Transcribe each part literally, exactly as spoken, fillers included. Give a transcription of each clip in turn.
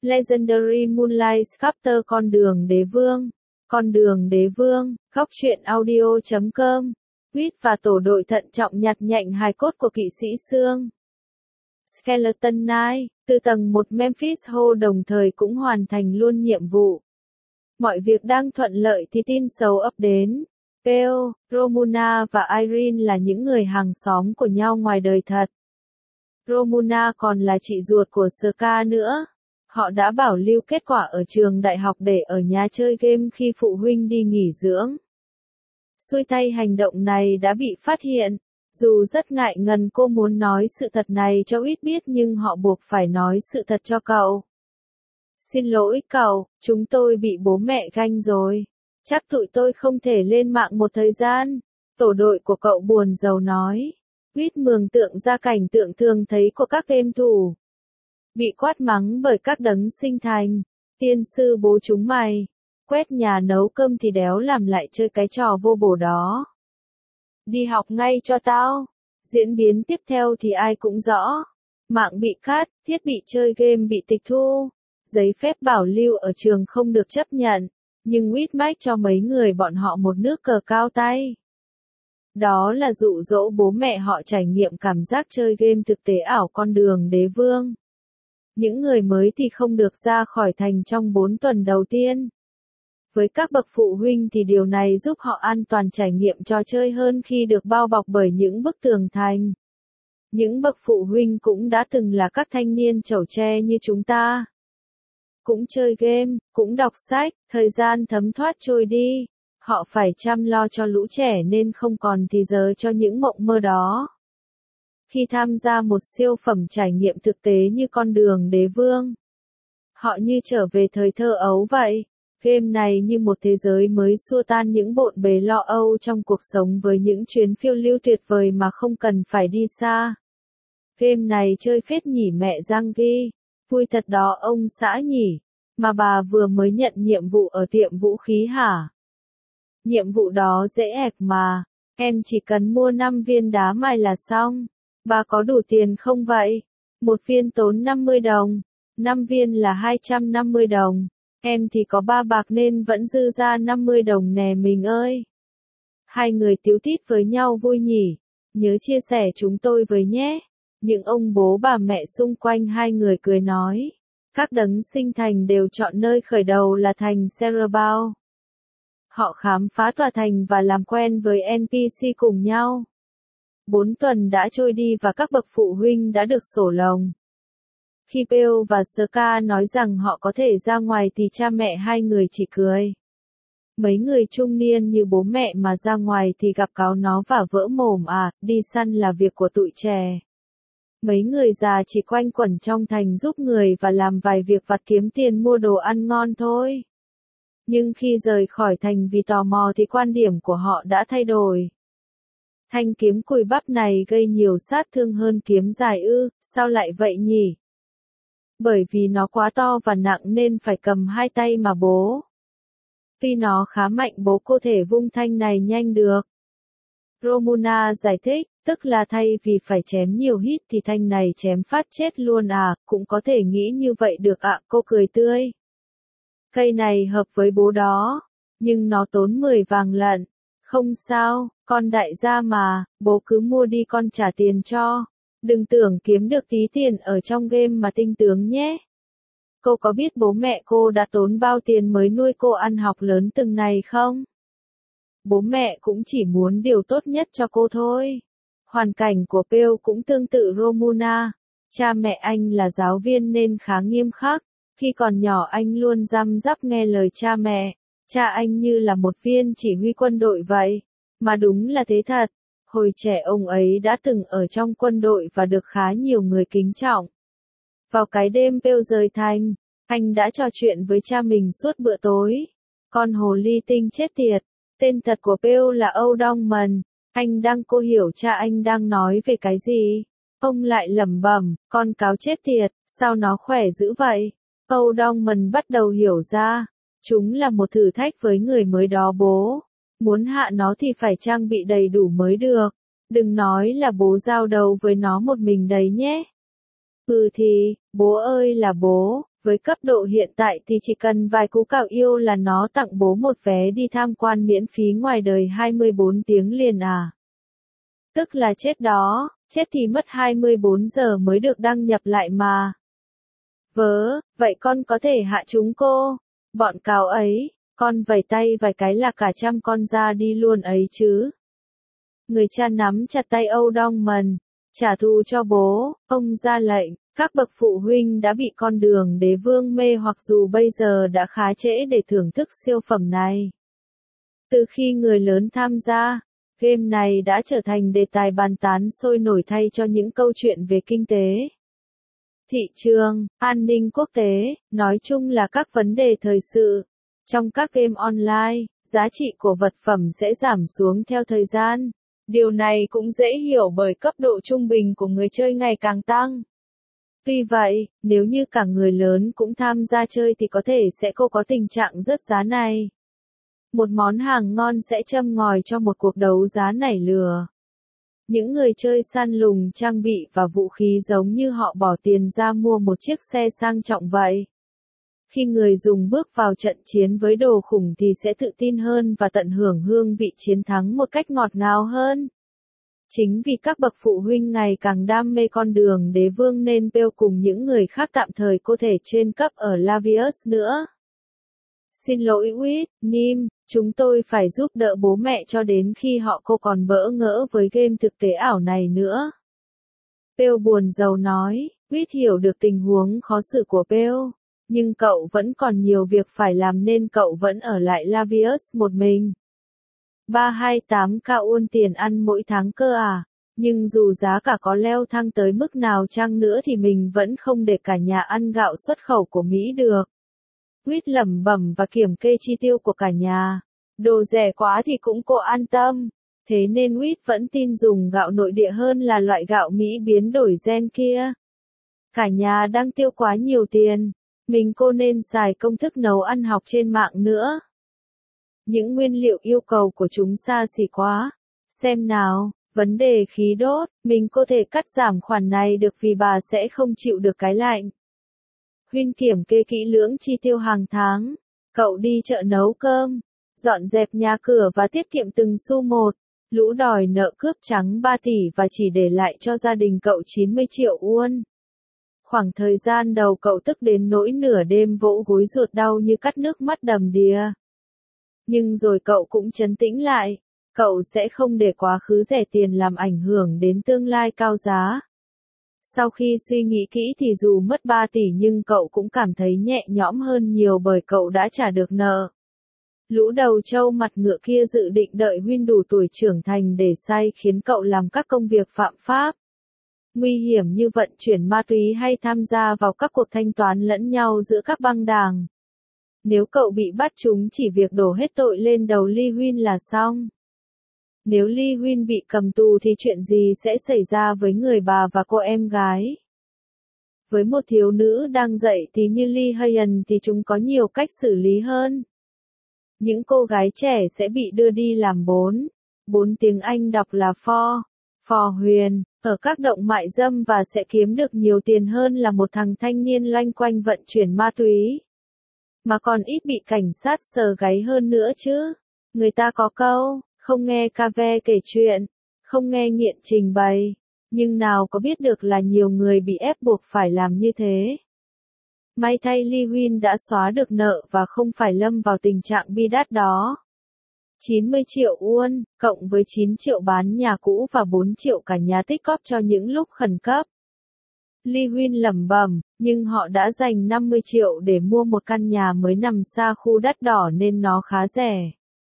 Legendary Moonlight Chapter Con đường đế vương. Con đường đế vương, góc truyện audio chấm com. Quýt và tổ đội thận trọng nhặt nhạnh hài cốt của kỵ sĩ xương. Skeleton Knight, từ tầng một Memphis Hall đồng thời cũng hoàn thành luôn nhiệm vụ. Mọi việc đang thuận lợi thì tin xấu ập đến. Pale, Romuna và Irene là những người hàng xóm của nhau ngoài đời thật. Romuna còn là chị ruột của Ska nữa. Họ đã bảo lưu kết quả ở trường đại học để ở nhà chơi game khi phụ huynh đi nghỉ dưỡng. Xui tay hành động này đã bị phát hiện. Dù rất ngại ngần cô muốn nói sự thật này cho Quýt biết nhưng họ buộc phải nói sự thật cho cậu. Xin lỗi cậu, chúng tôi bị bố mẹ ganh rồi. Chắc tụi tôi không thể lên mạng một thời gian. Tổ đội của cậu buồn rầu nói. Quýt mường tượng ra cảnh tượng thường thấy của các game thủ. Bị quát mắng bởi các đấng sinh thành. Tiên sư bố chúng mày. Quét nhà nấu cơm thì đéo làm lại chơi cái trò vô bổ đó. Đi học ngay cho tao. Diễn biến tiếp theo thì ai cũng rõ. Mạng bị cắt, thiết bị chơi game bị tịch thu. Giấy phép bảo lưu ở trường không được chấp nhận. Nhưng Quýt mách cho mấy người bọn họ một nước cờ cao tay. Đó là dụ dỗ bố mẹ họ trải nghiệm cảm giác chơi game thực tế ảo con đường đế vương. Những người mới thì không được ra khỏi thành trong bốn tuần đầu tiên. Với các bậc phụ huynh thì điều này giúp họ an toàn trải nghiệm trò chơi hơn khi được bao bọc bởi những bức tường thành. Những bậc phụ huynh cũng đã từng là các thanh niên chẩu tre như chúng ta. Cũng chơi game, cũng đọc sách, thời gian thấm thoát trôi đi. Họ phải chăm lo cho lũ trẻ nên không còn thì giờ cho những mộng mơ đó. Khi tham gia một siêu phẩm trải nghiệm thực tế như con đường đế vương, họ như trở về thời thơ ấu vậy. Game này như một thế giới mới xua tan những bộn bề lo âu trong cuộc sống với những chuyến phiêu lưu tuyệt vời mà không cần phải đi xa. Game này chơi phết nhỉ mẹ Giang ghi. Vui thật đó ông xã nhỉ. Mà bà vừa mới nhận nhiệm vụ ở tiệm vũ khí hả? Nhiệm vụ đó dễ ẹc mà. Em chỉ cần mua năm viên đá mài là xong. Bà có đủ tiền không vậy? Một viên tốn năm mươi đồng. năm viên là hai trăm năm mươi đồng. Em thì có ba bạc nên vẫn dư ra năm mươi đồng nè mình ơi. Hai người tíu tít với nhau vui nhỉ. Nhớ chia sẻ chúng tôi với nhé. Những ông bố bà mẹ xung quanh hai người cười nói. Các đấng sinh thành đều chọn nơi khởi đầu là thành Cerebral. Họ khám phá tòa thành và làm quen với en pê xê cùng nhau. Bốn tuần đã trôi đi và các bậc phụ huynh đã được sổ lồng. Khi Pale và Ska nói rằng họ có thể ra ngoài thì cha mẹ hai người chỉ cười. Mấy người trung niên như bố mẹ mà ra ngoài thì gặp cáo nó và vỡ mồm à, đi săn là việc của tụi trẻ. Mấy người già chỉ quanh quẩn trong thành giúp người và làm vài việc vặt kiếm tiền mua đồ ăn ngon thôi. Nhưng khi rời khỏi thành vì tò mò thì quan điểm của họ đã thay đổi. Thanh kiếm cùi bắp này gây nhiều sát thương hơn kiếm dài ư, sao lại vậy nhỉ? Bởi vì nó quá to và nặng nên phải cầm hai tay mà bố. Tuy nó khá mạnh bố có thể vung thanh này nhanh được. Romuna giải thích, tức là thay vì phải chém nhiều hit thì thanh này chém phát chết luôn à, cũng có thể nghĩ như vậy được ạ, cô cười tươi. Cây này hợp với bố đó, nhưng nó tốn mười vàng lận. Không sao, con đại gia mà, bố cứ mua đi con trả tiền cho. Đừng tưởng kiếm được tí tiền ở trong game mà tinh tướng nhé. Cô có biết bố mẹ cô đã tốn bao tiền mới nuôi cô ăn học lớn từng này không? Bố mẹ cũng chỉ muốn điều tốt nhất cho cô thôi. Hoàn cảnh của Pale cũng tương tự Romuna. Cha mẹ anh là giáo viên nên khá nghiêm khắc. Khi còn nhỏ anh luôn răm rắp nghe lời cha mẹ. Cha anh như là một viên chỉ huy quân đội vậy. Mà đúng là thế thật. Hồi trẻ ông ấy đã từng ở trong quân đội và được khá nhiều người kính trọng. Vào cái đêm Pale rời thành, anh đã trò chuyện với cha mình suốt bữa tối. Con hồ ly tinh chết tiệt. Tên thật của Pale là O'Donnell. Anh đang cô hiểu cha anh đang nói về cái gì. Ông lại lẩm bẩm, con cáo chết tiệt, sao nó khỏe dữ vậy? O'Donnell bắt đầu hiểu ra. Chúng là một thử thách với người mới đó bố. Muốn hạ nó thì phải trang bị đầy đủ mới được. Đừng nói là bố giao đầu với nó một mình đấy nhé. Ừ thì, bố ơi là bố, Với cấp độ hiện tại thì chỉ cần vài cú cào yêu là nó tặng bố một vé đi tham quan miễn phí ngoài đời hai mươi bốn tiếng liền à. Tức là chết đó, chết thì mất hai mươi bốn giờ mới được đăng nhập lại mà. Vớ, vậy con có thể hạ chúng cô, bọn cáo ấy, con vẩy tay vài cái là cả trăm con ra đi luôn ấy chứ. Người cha nắm chặt tay Âu Đong Mần, trả thù cho bố, ông ra lệnh, các bậc phụ huynh đã bị con đường đế vương mê hoặc dù bây giờ đã khá trễ để thưởng thức siêu phẩm này. Từ khi người lớn tham gia, game này đã trở thành đề tài bàn tán sôi nổi thay cho những câu chuyện về kinh tế, thị trường, an ninh quốc tế, nói chung là các vấn đề thời sự. Trong các game online, giá trị của vật phẩm sẽ giảm xuống theo thời gian. Điều này cũng dễ hiểu bởi cấp độ trung bình của người chơi ngày càng tăng. Tuy vậy, nếu như cả người lớn cũng tham gia chơi thì có thể sẽ cô có tình trạng rớt giá này. Một món hàng ngon sẽ châm ngòi cho một cuộc đấu giá nảy lửa. Những người chơi săn lùng trang bị và vũ khí giống như họ bỏ tiền ra mua một chiếc xe sang trọng vậy. Khi người dùng bước vào trận chiến với đồ khủng thì sẽ tự tin hơn và tận hưởng hương vị chiến thắng một cách ngọt ngào hơn. Chính vì các bậc phụ huynh ngày càng đam mê con đường đế vương nên Pearl cùng những người khác tạm thời có thể trên cấp ở Lavius nữa. Xin lỗi Whit, Nim, chúng tôi phải giúp đỡ bố mẹ cho đến khi họ cô còn bỡ ngỡ với game thực tế ảo này nữa. Pearl buồn rầu nói, Whit hiểu được tình huống khó xử của Pearl, nhưng cậu vẫn còn nhiều việc phải làm nên cậu vẫn ở lại Lavius một mình. ba trăm hai mươi tám k won tiền ăn mỗi tháng cơ à, nhưng dù giá cả có leo thang tới mức nào chăng nữa thì mình vẫn không để cả nhà ăn gạo xuất khẩu của Mỹ được. Whit lẩm bẩm và kiểm kê chi tiêu của cả nhà. Đồ rẻ quá thì cũng cô an tâm. Thế nên Whit vẫn tin dùng gạo nội địa hơn là loại gạo Mỹ biến đổi gen kia. Cả nhà đang tiêu quá nhiều tiền. Mình cô nên xài công thức nấu ăn học trên mạng nữa. Những nguyên liệu yêu cầu của chúng xa xỉ quá. Xem nào, vấn đề khí đốt, mình có thể cắt giảm khoản này được vì bà sẽ không chịu được cái lạnh. Huynh kiểm kê kỹ lưỡng chi tiêu hàng tháng. Cậu đi chợ nấu cơm, dọn dẹp nhà cửa và tiết kiệm từng xu một. Lũ đòi nợ cướp trắng ba tỷ và chỉ để lại cho gia đình cậu chín mươi triệu won. Khoảng thời gian đầu cậu tức đến nỗi nửa đêm vỗ gối ruột đau như cắt nước mắt đầm đìa. Nhưng rồi cậu cũng trấn tĩnh lại. Cậu sẽ không để quá khứ rẻ tiền làm ảnh hưởng đến tương lai cao giá. Sau khi suy nghĩ kỹ thì dù mất ba tỷ nhưng cậu cũng cảm thấy nhẹ nhõm hơn nhiều bởi cậu đã trả được nợ. Lũ đầu trâu mặt ngựa kia dự định đợi Huynh đủ tuổi trưởng thành để sai khiến cậu làm các công việc phạm pháp, nguy hiểm như vận chuyển ma túy hay tham gia vào các cuộc thanh toán lẫn nhau giữa các băng đảng. Nếu cậu bị bắt chúng chỉ việc đổ hết tội lên đầu Lee Huynh là xong. Nếu Lee Huynh bị cầm tù thì chuyện gì sẽ xảy ra với người bà và cô em gái? Với một thiếu nữ đang dậy thì như Lee Hayen thì chúng có nhiều cách xử lý hơn. Những cô gái trẻ sẽ bị đưa đi làm bốn. Bốn tiếng Anh đọc là for, for huyền, ở các động mại dâm và sẽ kiếm được nhiều tiền hơn là một thằng thanh niên loanh quanh vận chuyển ma túy. Mà còn ít bị cảnh sát sờ gáy hơn nữa chứ. Người ta có câu, không nghe ca ve kể chuyện, không nghe nghiện trình bày, nhưng nào có biết được là nhiều người bị ép buộc phải làm như thế. May thay Lee Huynh đã xóa được nợ và không phải lâm vào tình trạng bi đát đó. chín mươi triệu won, cộng với chín triệu bán nhà cũ và bốn triệu cả nhà tích góp cho những lúc khẩn cấp. Lee Huynh lẩm bẩm, nhưng họ đã dành năm mươi triệu để mua một căn nhà mới nằm xa khu đắt đỏ nên nó khá rẻ.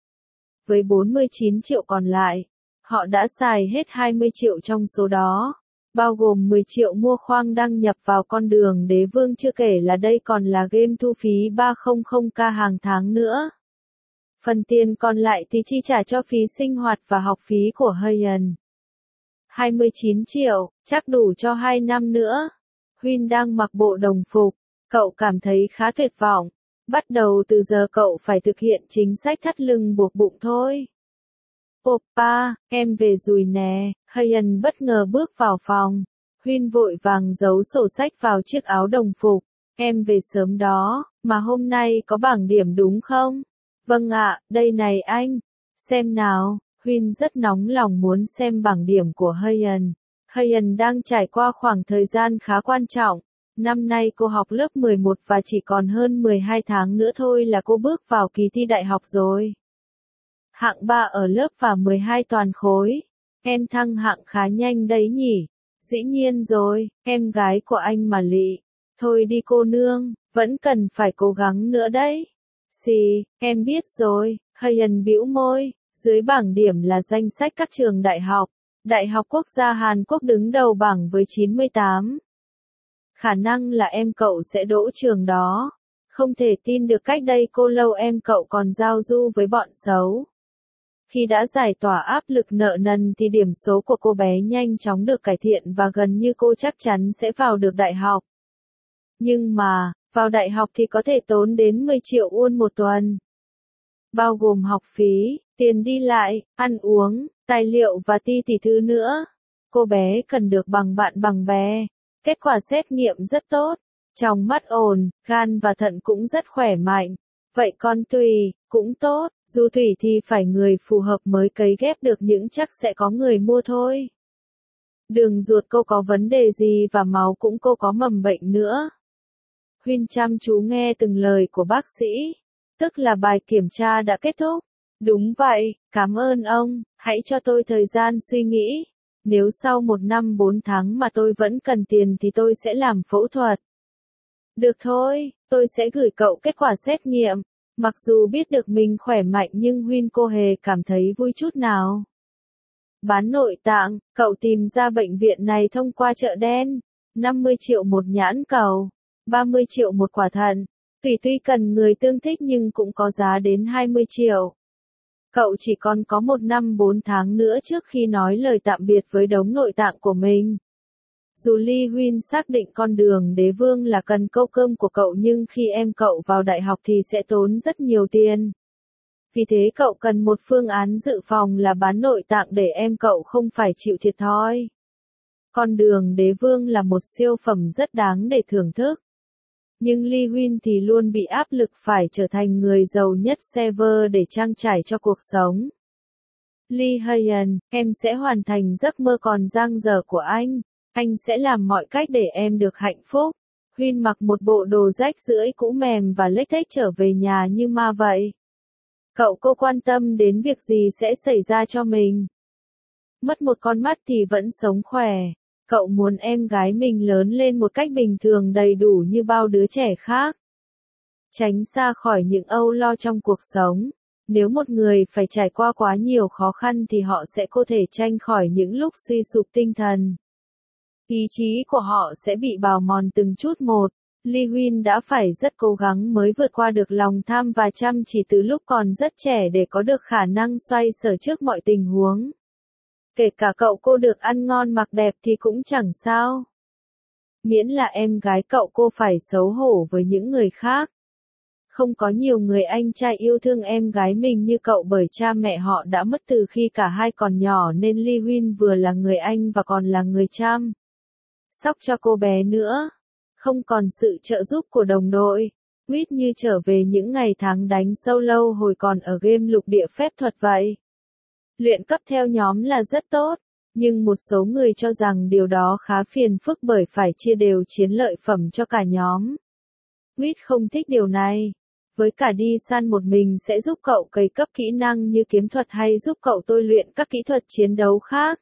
Với bốn mươi chín triệu còn lại, họ đã xài hết hai mươi triệu trong số đó, bao gồm mười triệu mua khoang đăng nhập vào con đường đế vương chưa kể là đây còn là game thu phí ba trăm k hàng tháng nữa. Phần tiền còn lại thì chi trả cho phí sinh hoạt và học phí của Hayen. hai mươi chín triệu, chắc đủ cho hai năm nữa. Huynh đang mặc bộ đồng phục, cậu cảm thấy khá tuyệt vọng. Bắt đầu từ giờ cậu phải thực hiện chính sách thắt lưng buộc bụng thôi. Oppa, em về rồi nè. Hayen bất ngờ bước vào phòng. Huynh vội vàng giấu sổ sách vào chiếc áo đồng phục. em về sớm đó, mà hôm nay có bảng điểm đúng không? Vâng ạ, đây này anh. Xem nào, Huyên rất nóng lòng muốn xem bảng điểm của Hayan. Hayan đang trải qua khoảng thời gian khá quan trọng. Năm nay cô học lớp mười một và chỉ còn hơn mười hai tháng nữa thôi là cô bước vào kỳ thi đại học rồi. Hạng ba ở lớp và mười hai toàn khối. Em thăng hạng khá nhanh đấy nhỉ? Dĩ nhiên rồi, em gái của anh mà lị. Thôi đi cô nương, vẫn cần phải cố gắng nữa đấy. Xì, em biết rồi, Hayan bĩu môi, dưới bảng điểm là danh sách các trường đại học. Đại học Quốc gia Hàn Quốc đứng đầu bảng với chín mươi tám. Khả năng là em cậu sẽ đỗ trường đó. Không thể tin được cách đây cô lâu em cậu còn giao du với bọn xấu. Khi đã giải tỏa áp lực nợ nần thì điểm số của cô bé nhanh chóng được cải thiện và gần như cô chắc chắn sẽ vào được đại học. Nhưng mà, vào đại học thì có thể tốn đến mười triệu won một tuần. Bao gồm học phí, tiền đi lại, ăn uống, tài liệu và ti tỷ thứ nữa. Cô bé cần được bằng bạn bằng bè. Kết quả xét nghiệm rất tốt. Trong mắt ổn, gan và thận cũng rất khỏe mạnh. Vậy con tùy, cũng tốt, dù tùy thì phải người phù hợp mới cấy ghép được những chắc sẽ có người mua thôi. Đường ruột cô có vấn đề gì và máu cũng cô có mầm bệnh nữa. Huyên chăm chú nghe từng lời của bác sĩ. Tức là bài kiểm tra đã kết thúc. Đúng vậy, cảm ơn ông, hãy cho tôi thời gian suy nghĩ. Nếu sau một năm bốn tháng mà tôi vẫn cần tiền thì tôi sẽ làm phẫu thuật. Được thôi, tôi sẽ gửi cậu kết quả xét nghiệm. Mặc dù biết được mình khỏe mạnh nhưng Huyên cô hề cảm thấy vui chút nào. Bán nội tạng, cậu tìm ra bệnh viện này thông qua chợ đen. năm mươi triệu một nhãn cầu, ba mươi triệu một quả thận. Tùy tuy cần người tương thích nhưng cũng có giá đến hai mươi triệu. Cậu chỉ còn có một năm bốn tháng nữa trước khi nói lời tạm biệt với đống nội tạng của mình. Dù Lee Huyên xác định con đường đế vương là cần câu cơm của cậu nhưng khi em cậu vào đại học thì sẽ tốn rất nhiều tiền. Vì thế cậu cần một phương án dự phòng là bán nội tạng để em cậu không phải chịu thiệt thòi. Con đường đế vương là một siêu phẩm rất đáng để thưởng thức. Nhưng Lee Huyên thì luôn bị áp lực phải trở thành người giàu nhất server để trang trải cho cuộc sống. Lee Hayan, em sẽ hoàn thành giấc mơ còn dang dở của anh. Anh sẽ làm mọi cách để em được hạnh phúc. Huyên mặc một bộ đồ rách rưới cũ mềm và lếch thếch trở về nhà như ma vậy. Cậu cô quan tâm đến việc gì sẽ xảy ra cho mình. Mất một con mắt thì vẫn sống khỏe. Cậu muốn em gái mình lớn lên một cách bình thường đầy đủ như bao đứa trẻ khác. Tránh xa khỏi những âu lo trong cuộc sống. Nếu một người phải trải qua quá nhiều khó khăn thì họ sẽ có thể tránh khỏi những lúc suy sụp tinh thần. Ý chí của họ sẽ bị bào mòn từng chút một. Lee Huyên đã phải rất cố gắng mới vượt qua được lòng tham và chăm chỉ từ lúc còn rất trẻ để có được khả năng xoay sở trước mọi tình huống. Kể cả cậu cô được ăn ngon mặc đẹp thì cũng chẳng sao. Miễn là em gái cậu cô phải xấu hổ với những người khác. Không có nhiều người anh trai yêu thương em gái mình như cậu bởi cha mẹ họ đã mất từ khi cả hai còn nhỏ nên Lee Huyên vừa là người anh và còn là người chăm sóc cho cô bé nữa. Không còn sự trợ giúp của đồng đội. Huyết như trở về những ngày tháng đánh solo hồi còn ở game lục địa phép thuật vậy. Luyện cấp theo nhóm là rất tốt, nhưng một số người cho rằng điều đó khá phiền phức bởi phải chia đều chiến lợi phẩm cho cả nhóm. Huyết không thích điều này. Với cả đi săn một mình sẽ giúp cậu cày cấp kỹ năng như kiếm thuật hay giúp cậu tôi luyện các kỹ thuật chiến đấu khác.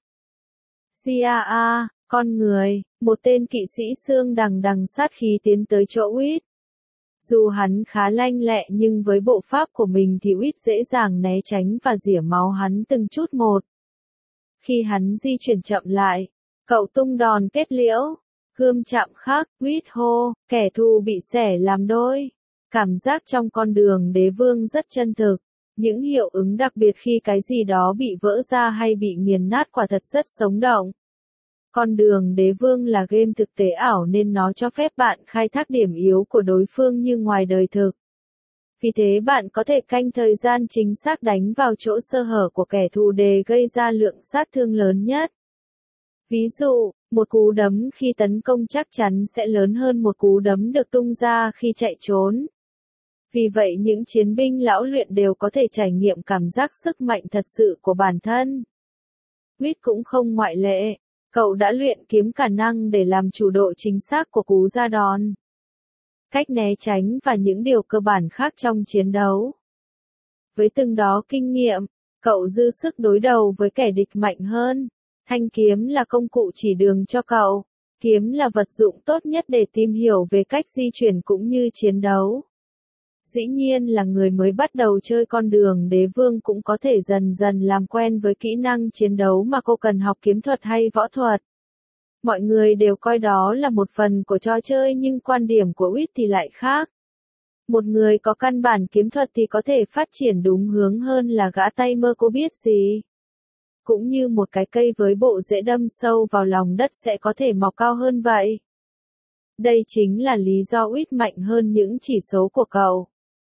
xê a a, con người, một tên kỵ sĩ xương đằng đằng sát khí tiến tới chỗ Huyết. Dù hắn khá lanh lẹ nhưng với bộ pháp của mình thì Huyết dễ dàng né tránh và rỉa máu hắn từng chút một. Khi hắn di chuyển chậm lại, cậu tung đòn kết liễu, gươm chạm khắc, Huyết hô, kẻ thù bị xẻ làm đôi. Cảm giác trong con đường đế vương rất chân thực. Những hiệu ứng đặc biệt khi cái gì đó bị vỡ ra hay bị nghiền nát quả thật rất sống động. Con đường đế vương là game thực tế ảo nên nó cho phép bạn khai thác điểm yếu của đối phương như ngoài đời thực. Vì thế bạn có thể canh thời gian chính xác đánh vào chỗ sơ hở của kẻ thù để gây ra lượng sát thương lớn nhất. Ví dụ, một cú đấm khi tấn công chắc chắn sẽ lớn hơn một cú đấm được tung ra khi chạy trốn. Vì vậy những chiến binh lão luyện đều có thể trải nghiệm cảm giác sức mạnh thật sự của bản thân. Quýt cũng không ngoại lệ. Cậu đã luyện kiếm khả năng để làm chủ độ chính xác của cú ra đòn, cách né tránh và những điều cơ bản khác trong chiến đấu. Với từng đó kinh nghiệm, cậu dư sức đối đầu với kẻ địch mạnh hơn. Thanh kiếm là công cụ chỉ đường cho cậu. Kiếm là vật dụng tốt nhất để tìm hiểu về cách di chuyển cũng như chiến đấu. Dĩ nhiên là người mới bắt đầu chơi con đường đế vương cũng có thể dần dần làm quen với kỹ năng chiến đấu mà cô cần học kiếm thuật hay võ thuật. Mọi người đều coi đó là một phần của trò chơi nhưng quan điểm của Quýt thì lại khác. Một người có căn bản kiếm thuật thì có thể phát triển đúng hướng hơn là gã tay mơ cô biết gì. Cũng như một cái cây với bộ rễ đâm sâu vào lòng đất sẽ có thể mọc cao hơn vậy. Đây chính là lý do Quýt mạnh hơn những chỉ số của cậu.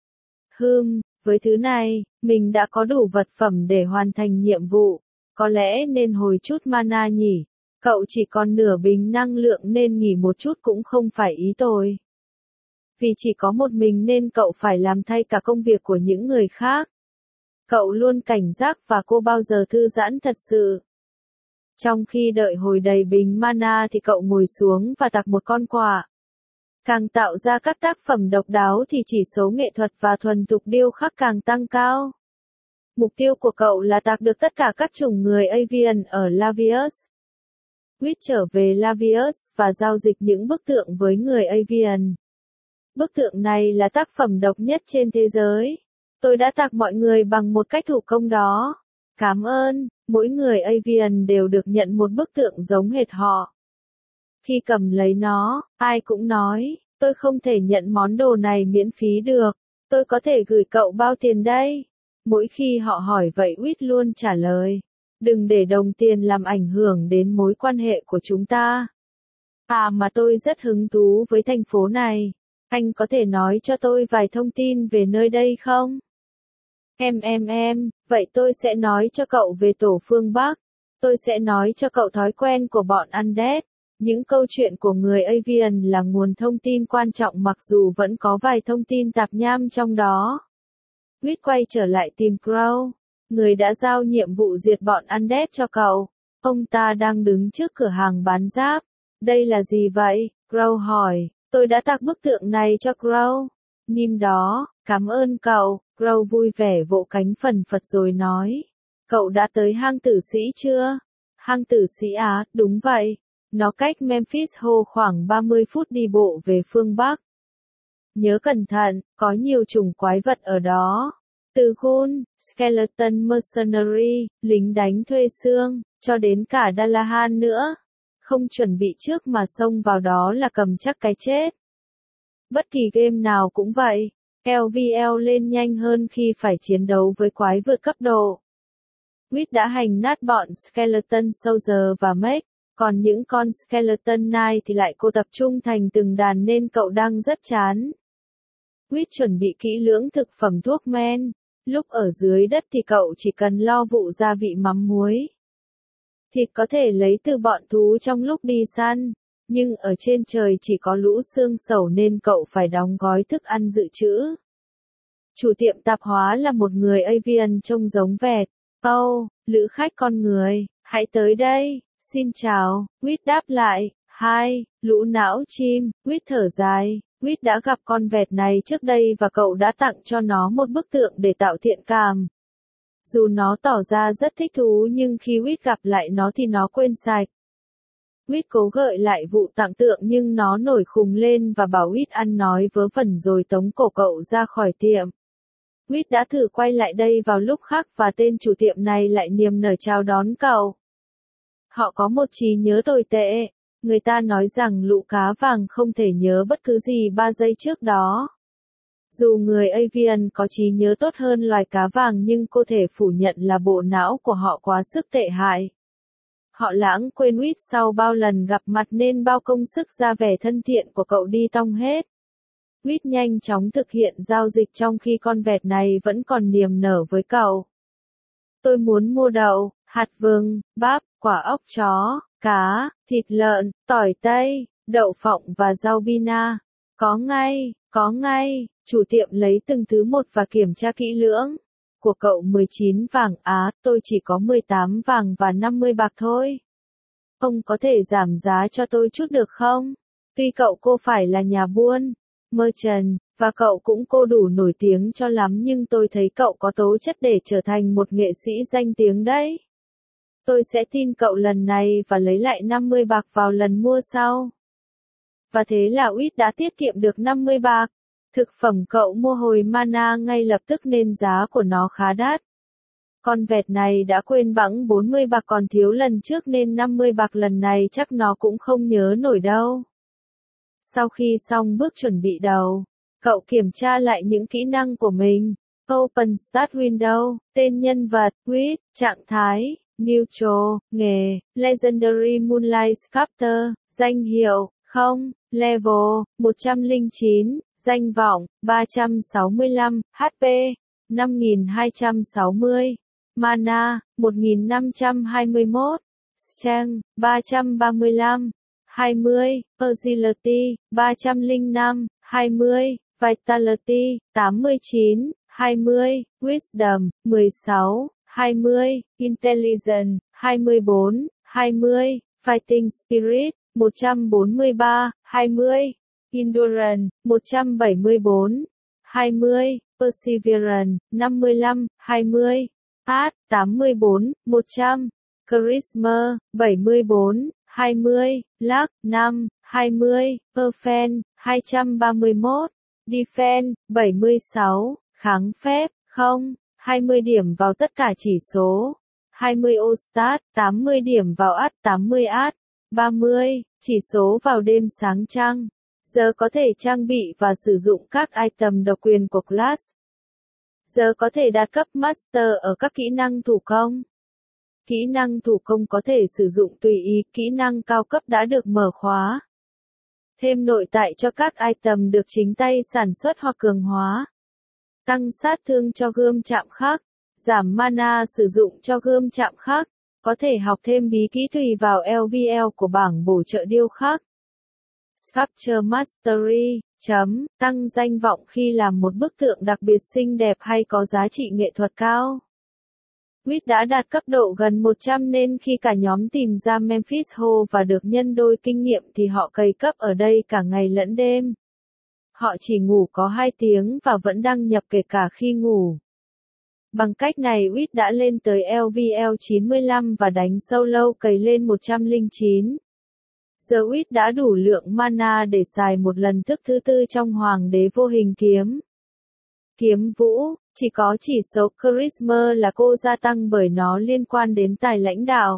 Hừm, với thứ này, mình đã có đủ vật phẩm để hoàn thành nhiệm vụ. Có lẽ nên hồi chút mana nhỉ. Cậu chỉ còn nửa bình năng lượng nên nghỉ một chút cũng không phải ý tôi. Vì chỉ có một mình nên cậu phải làm thay cả công việc của những người khác. Cậu luôn cảnh giác và cô bao giờ thư giãn thật sự. Trong khi đợi hồi đầy bình mana thì cậu ngồi xuống và tạc một con quạ. Càng tạo ra các tác phẩm độc đáo thì chỉ số nghệ thuật và thuần thục điêu khắc càng tăng cao. Mục tiêu của cậu là tạc được tất cả các chủng người Avian ở Lavius. Quýt trở về Lavius và giao dịch những bức tượng với người Avian. Bức tượng này là tác phẩm độc nhất trên thế giới. Tôi đã tạc mọi người bằng một cách thủ công đó. Cảm ơn, mỗi người Avian đều được nhận một bức tượng giống hệt họ. Khi cầm lấy nó, ai cũng nói, tôi không thể nhận món đồ này miễn phí được. Tôi có thể gửi cậu bao tiền đây? Mỗi khi họ hỏi vậy Quýt luôn trả lời. Đừng để đồng tiền làm ảnh hưởng đến mối quan hệ của chúng ta. À mà tôi rất hứng thú với thành phố này. Anh có thể nói cho tôi vài thông tin về nơi đây không? Em em em, vậy tôi sẽ nói cho cậu về tổ phương Bắc. Tôi sẽ nói cho cậu thói quen của bọn Undead. Những câu chuyện của người Avian là nguồn thông tin quan trọng mặc dù vẫn có vài thông tin tạp nham trong đó. Quýt quay trở lại tìm Crow. Người đã giao nhiệm vụ diệt bọn Undead cho cậu. Ông ta đang đứng trước cửa hàng bán giáp. Đây là gì vậy? Crow hỏi. Tôi đã tạc bức tượng này cho Crow. Nim đó, cảm ơn cậu. Crow vui vẻ vỗ cánh phần phật rồi nói. Cậu đã tới hang tử sĩ chưa? Hang tử sĩ á, đúng vậy. Nó cách Memphis Ho khoảng ba mươi phút đi bộ về phương Bắc. Nhớ cẩn thận, có nhiều chủng quái vật ở đó. Từ Ghul, Skeleton Mercenary, lính đánh thuê xương, cho đến cả Dalahan nữa. Không chuẩn bị trước mà xông vào đó là cầm chắc cái chết. Bất kỳ game nào cũng vậy. lờ vê lờ lên nhanh hơn khi phải chiến đấu với quái vượt cấp độ. Quýt đã hành nát bọn Skeleton Soldier và Mech, còn những con Skeleton Knight thì lại cô tập trung thành từng đàn nên cậu đang rất chán. Quýt chuẩn bị kỹ lưỡng thực phẩm thuốc men. Lúc ở dưới đất thì cậu chỉ cần lo vụ gia vị mắm muối. Thịt có thể lấy từ bọn thú trong lúc đi săn, nhưng ở trên trời chỉ có lũ xương sẩu nên cậu phải đóng gói thức ăn dự trữ. Chủ tiệm tạp hóa là một người Avian trông giống vẹt. Âu, oh, lữ khách con người, hãy tới đây, xin chào, Quýt đáp lại, hai, lũ não chim, Quýt thở dài. Quýt đã gặp con vẹt này trước đây và cậu đã tặng cho nó một bức tượng để tạo thiện cảm. Dù nó tỏ ra rất thích thú nhưng khi Quýt gặp lại nó thì nó quên sạch. Quýt cố gợi lại vụ tặng tượng nhưng nó nổi khùng lên và bảo Quýt ăn nói vớ vẩn rồi tống cổ cậu ra khỏi tiệm. Quýt đã thử quay lại đây vào lúc khác và tên chủ tiệm này lại niềm nở chào đón cậu. Họ có một trí nhớ tồi tệ. Người ta nói rằng lũ cá vàng không thể nhớ bất cứ gì ba giây trước đó. Dù người Avian có trí nhớ tốt hơn loài cá vàng nhưng cô thể phủ nhận là bộ não của họ quá sức tệ hại. Họ lãng quên Quýt sau bao lần gặp mặt nên bao công sức ra vẻ thân thiện của cậu đi tong hết. Quýt nhanh chóng thực hiện giao dịch trong khi con vẹt này vẫn còn niềm nở với cậu. Tôi muốn mua đậu, hạt vừng, bắp, quả óc chó, cá, thịt lợn, tỏi tây, đậu phộng và rau bina. Có ngay, có ngay, chủ tiệm lấy từng thứ một và kiểm tra kỹ lưỡng. Của cậu mười chín vàng á, tôi chỉ có mười tám vàng và năm mươi bạc thôi. Ông có thể giảm giá cho tôi chút được không? Tuy cậu cô phải là nhà buôn, merchant, và cậu cũng cô đủ nổi tiếng cho lắm nhưng tôi thấy cậu có tố chất để trở thành một nghệ sĩ danh tiếng đấy. Tôi sẽ tin cậu lần này và lấy lại năm mươi bạc vào lần mua sau. Và thế là Uyết đã tiết kiệm được năm mươi bạc. Thực phẩm cậu mua hồi Mana ngay lập tức nên giá của nó khá đắt. Con vẹt này đã quên bẵng bốn mươi bạc còn thiếu lần trước nên năm mươi bạc lần này chắc nó cũng không nhớ nổi đâu. Sau khi xong bước chuẩn bị đầu, cậu kiểm tra lại những kỹ năng của mình. Open Start Window, tên nhân vật, Uyết, trạng thái, Neutral, nghề, Legendary Moonlight Sculptor, danh hiệu, không, Level, một trăm lẻ chín, danh vọng, ba trăm sáu mươi lăm, hát pê, năm nghìn hai trăm sáu mươi, Mana, một nghìn năm trăm hai mươi mốt, Strength, ba trăm ba mươi lăm, hai mươi, Agility, ba trăm lẻ năm, hai mươi, Vitality, tám mươi chín, hai mươi, Wisdom, mười sáu, hai mươi, Intelligence, hai mươi bốn, hai mươi, Fighting Spirit, một trăm bốn mươi ba, hai mươi, Endurance, một trăm bảy mươi bốn, hai mươi, Perseverance, năm mươi lăm, hai mươi, Art, tám mươi bốn, một trăm, Charisma, bảy mươi bốn, hai mươi, Luck, năm, hai mươi, Offense, hai trăm ba mươi mốt, Defense, bảy mươi sáu, kháng phép, không, hai mươi điểm vào tất cả chỉ số, hai mươi All-Stat, tám mươi điểm vào Art, tám mươi Art, ba mươi, chỉ số vào đêm sáng trăng. Giờ có thể trang bị và sử dụng các item độc quyền của class. Giờ có thể đạt cấp Master ở các kỹ năng thủ công. Kỹ năng thủ công có thể sử dụng tùy ý, kỹ năng cao cấp đã được mở khóa. Thêm nội tại cho các item được chính tay sản xuất hoặc cường hóa. Tăng sát thương cho gươm chạm khắc. Giảm mana sử dụng cho gươm chạm khắc. Có thể học thêm bí kỹ tùy vào lờ vê lờ của bảng bổ trợ điêu khắc. Sculpture Mastery, chấm, tăng danh vọng khi làm một bức tượng đặc biệt xinh đẹp hay có giá trị nghệ thuật cao. Uyết đã đạt cấp độ gần một trăm nên khi cả nhóm tìm ra Memphis Hall và được nhân đôi kinh nghiệm thì họ cày cấp ở đây cả ngày lẫn đêm. Họ chỉ ngủ có hai tiếng và vẫn đăng nhập kể cả khi ngủ. Bằng cách này Uyết đã lên tới lờ vê lờ chín mươi lăm và đánh solo cày lên một trăm lẻ chín. Giờ Uyết đã đủ lượng mana để xài một lần thức thứ tư trong Hoàng đế vô hình kiếm. Kiếm vũ, chỉ có chỉ số Charisma là cô gia tăng bởi nó liên quan đến tài lãnh đạo.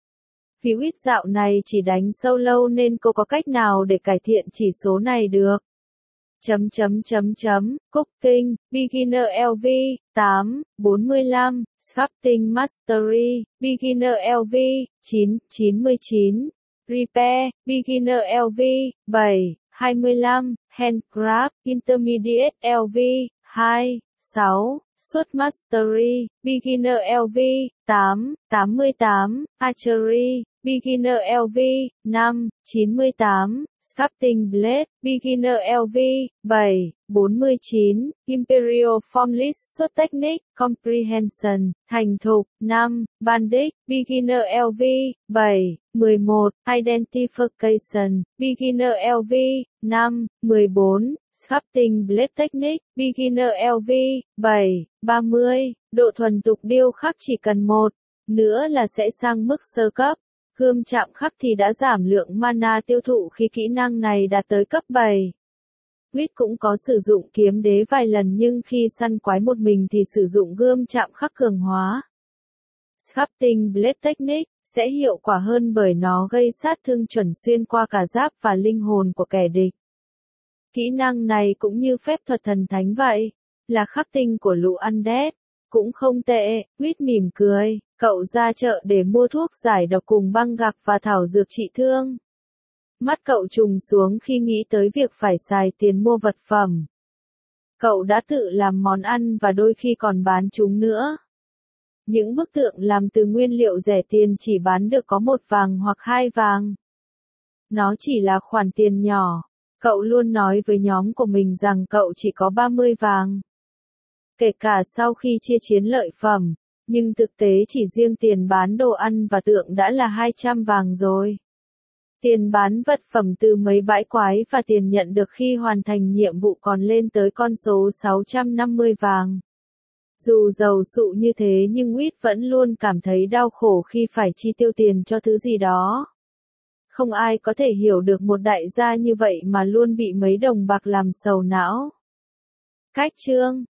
Vì Uyết dạo này chỉ đánh solo nên cô có cách nào để cải thiện chỉ số này được. Chấm chấm chấm chấm, Cooking, Beginner lờ vê, tám, bốn mươi lăm, Sculpting Mastery, Beginner lờ vê, chín, chín mươi chín, Repair, Beginner lờ vê, bảy, hai mươi lăm, Handcraft, Intermediate lờ vê, hai, sáu, Sword Mastery, Beginner lờ vê, tám, tám mươi tám, Archery, Beginner lờ vê, năm, chín mươi tám, Sculpting Blade, Beginner lờ vê, bảy, bốn mươi chín, Imperial Formless Sword Technique, Comprehension, thành thục, năm, Bandit, Beginner lờ vê, bảy, mười một, Identification, Beginner lờ vê, năm, mười bốn, Sculpting Blade Technique, Beginner lờ vê, bảy, ba mươi, độ thuần thục điêu khắc chỉ cần một, nữa là sẽ sang mức sơ cấp. Gươm chạm khắc thì đã giảm lượng mana tiêu thụ khi kỹ năng này đạt tới cấp bảy. Uyết cũng có sử dụng kiếm đế vài lần nhưng khi săn quái một mình thì sử dụng gươm chạm khắc cường hóa. Sculpting Blade Technique sẽ hiệu quả hơn bởi nó gây sát thương chuẩn xuyên qua cả giáp và linh hồn của kẻ địch. Kỹ năng này cũng như phép thuật thần thánh vậy, là khắc tinh của lũ undead. Cũng không tệ, Uyết mỉm cười, cậu ra chợ để mua thuốc giải độc cùng băng gạc và thảo dược trị thương. Mắt cậu trùng xuống khi nghĩ tới việc phải xài tiền mua vật phẩm. Cậu đã tự làm món ăn và đôi khi còn bán chúng nữa. Những bức tượng làm từ nguyên liệu rẻ tiền chỉ bán được có một vàng hoặc hai vàng. Nó chỉ là khoản tiền nhỏ. Cậu luôn nói với nhóm của mình rằng cậu chỉ có ba mươi vàng. Kể cả sau khi chia chiến lợi phẩm, nhưng thực tế chỉ riêng tiền bán đồ ăn và tượng đã là hai trăm vàng rồi. Tiền bán vật phẩm từ mấy bãi quái và tiền nhận được khi hoàn thành nhiệm vụ còn lên tới con số sáu trăm năm mươi vàng. Dù giàu sụ như thế nhưng Quýt vẫn luôn cảm thấy đau khổ khi phải chi tiêu tiền cho thứ gì đó. Không ai có thể hiểu được một đại gia như vậy mà luôn bị mấy đồng bạc làm sầu não. Cách chương